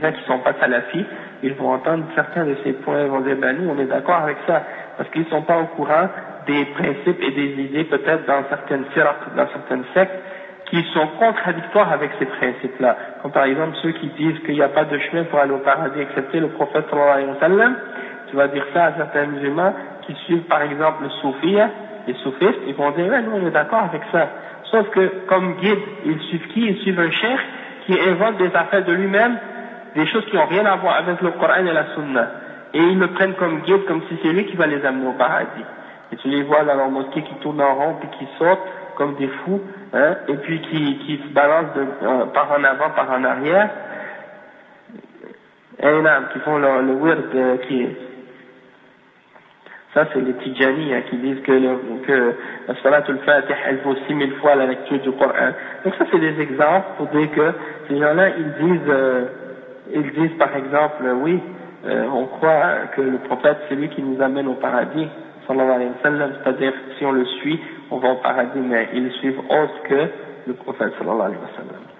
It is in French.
gens qui sont pas salafis, ils vont entendre certains de ces points, ils vont dire, ben nous on est d'accord avec ça, parce qu'ils sont pas au courant des principes et des idées peut-être dans certaines firaq, dans certaines sectes, qui sont contradictoires avec ces principes-là. Comme par exemple ceux qui disent qu'il n'y a pas de chemin pour aller au paradis excepté le prophète sallallahu alayhi wa sallam. Tu vas dire ça à certains musulmans qui suivent par exemple le soufia, les soufistes, ils vont dire, ouais, nous on est d'accord avec ça. Sauf que comme guide, ils suivent qui? Ils suivent un cheikh qui invente des affaires de lui-même, des choses qui n'ont rien à voir avec le Coran et la Sunna. Et ils le prennent comme guide, comme si c'est lui qui va les amener au paradis. Et tu les vois dans leur mosquée qui tournent en rond, puis qui sautent comme des fous, hein, et puis qui se balancent par en avant, par en arrière, et là, qui font le wird ça c'est les Tijani hein, qui disent que la Salatul Fatih elle vaut 6000 fois la lecture du Coran. Donc ça c'est des exemples pour dire que ces gens-là ils disent par exemple oui on croit que le prophète c'est lui qui nous amène au paradis sallallahu alayhi wa sallam, c'est-à-dire si on le suit on va au paradis, mais ils suivent autre que le prophète sallallahu alayhi wa sallam.